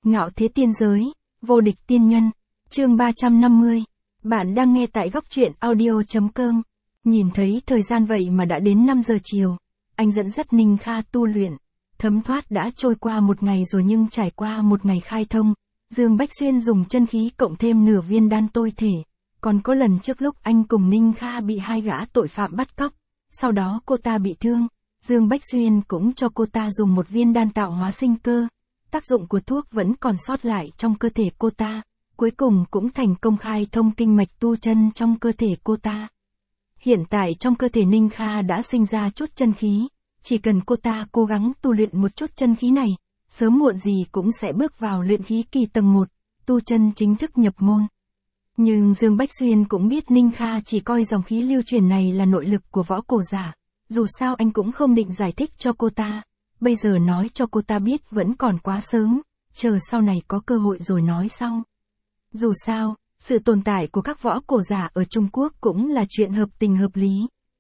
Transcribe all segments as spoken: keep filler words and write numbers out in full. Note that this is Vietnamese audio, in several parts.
Ngạo thế tiên giới, vô địch tiên nhân, chương ba trăm năm mươi. Bạn đang nghe tại góc truyện audio chấm com. Nhìn thấy thời gian vậy mà đã đến năm giờ chiều, anh dẫn dắt Ninh Kha tu luyện. Thấm thoát đã trôi qua một ngày rồi, nhưng trải qua một ngày khai thông, Dương Bách Xuyên dùng chân khí cộng thêm nửa viên đan tôi thể. Còn có lần trước lúc anh cùng Ninh Kha bị hai gã tội phạm bắt cóc, sau đó cô ta bị thương, Dương Bách Xuyên cũng cho cô ta dùng một viên đan tạo hóa sinh cơ. Tác dụng của thuốc vẫn còn sót lại trong cơ thể cô ta, cuối cùng cũng thành công khai thông kinh mạch tu chân trong cơ thể cô ta. Hiện tại trong cơ thể Ninh Kha đã sinh ra chút chân khí, chỉ cần cô ta cố gắng tu luyện một chút chân khí này, sớm muộn gì cũng sẽ bước vào luyện khí kỳ tầng một, tu chân chính thức nhập môn. Nhưng Dương Bách Xuyên cũng biết Ninh Kha chỉ coi dòng khí lưu truyền này là nội lực của võ cổ giả, dù sao anh cũng không định giải thích cho cô ta. Bây giờ nói cho cô ta biết vẫn còn quá sớm, chờ sau này có cơ hội rồi nói sau. Dù sao, sự tồn tại của các võ cổ giả ở Trung Quốc cũng là chuyện hợp tình hợp lý.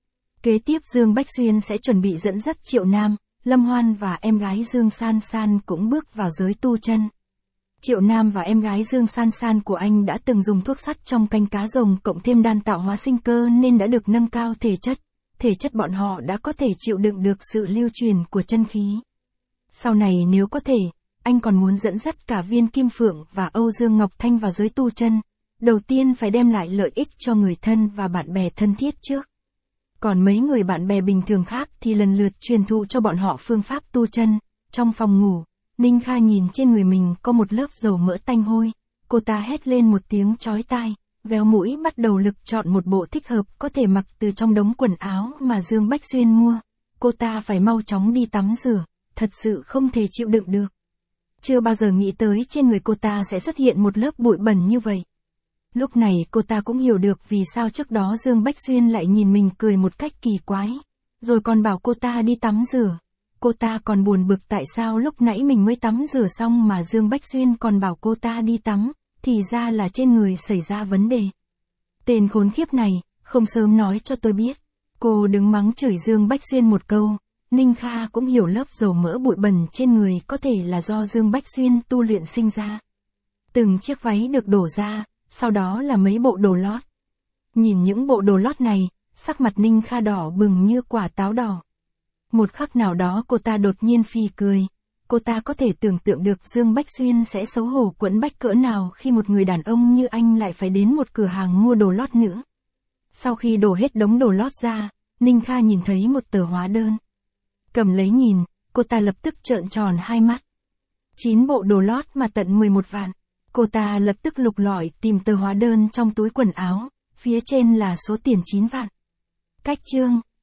Kế tiếp Dương Bách Xuyên sẽ chuẩn bị dẫn dắt Triệu Nam, Lâm Hoan và em gái Dương San San cũng bước vào giới tu chân. Triệu Nam và em gái Dương San San của anh đã từng dùng thuốc sắt trong canh cá rồng cộng thêm đan tạo hóa sinh cơ nên đã được nâng cao thể chất. Thể chất bọn họ đã có thể chịu đựng được sự lưu truyền của chân khí. Sau này nếu có thể, anh còn muốn dẫn dắt cả Viên Kim Phượng và Âu Dương Ngọc Thanh vào giới tu chân. Đầu tiên phải đem lại lợi ích cho người thân và bạn bè thân thiết trước. Còn mấy người bạn bè bình thường khác thì lần lượt truyền thụ cho bọn họ phương pháp tu chân. Trong phòng ngủ, Ninh Kha nhìn trên người mình có một lớp dầu mỡ tanh hôi. Cô ta hét lên một tiếng chói tai, véo mũi bắt đầu lực chọn một bộ thích hợp có thể mặc từ trong đống quần áo mà Dương Bách Xuyên mua. Cô ta phải mau chóng đi tắm rửa, thật sự không thể chịu đựng được. Chưa bao giờ nghĩ tới trên người cô ta sẽ xuất hiện một lớp bụi bẩn như vậy. Lúc này cô ta cũng hiểu được vì sao trước đó Dương Bách Xuyên lại nhìn mình cười một cách kỳ quái, rồi còn bảo cô ta đi tắm rửa. Cô ta còn buồn bực tại sao lúc nãy mình mới tắm rửa xong mà Dương Bách Xuyên còn bảo cô ta đi tắm, thì ra là trên người xảy ra vấn đề. Tên khốn khiếp này, không sớm nói cho tôi biết. Cô đứng mắng chửi Dương Bách Xuyên một câu. Ninh Kha cũng hiểu lớp dầu mỡ bụi bẩn trên người có thể là do Dương Bách Xuyên tu luyện sinh ra. Từng chiếc váy được đổ ra, sau đó là mấy bộ đồ lót. Nhìn những bộ đồ lót này, sắc mặt Ninh Kha đỏ bừng như quả táo đỏ. Một khắc nào đó cô ta đột nhiên phì cười. Cô ta có thể tưởng tượng được Dương Bách Xuyên sẽ xấu hổ quẫn bách cỡ nào khi một người đàn ông như anh lại phải đến một cửa hàng mua đồ lót nữa. Sau khi đổ hết đống đồ lót ra, Ninh Kha nhìn thấy một tờ hóa đơn. Cầm lấy nhìn, cô ta lập tức trợn tròn hai mắt. chín bộ đồ lót mà tận mười một vạn. Cô ta lập tức lục lọi tìm tờ hóa đơn trong túi quần áo, phía trên là số tiền chín vạn. Cách chương.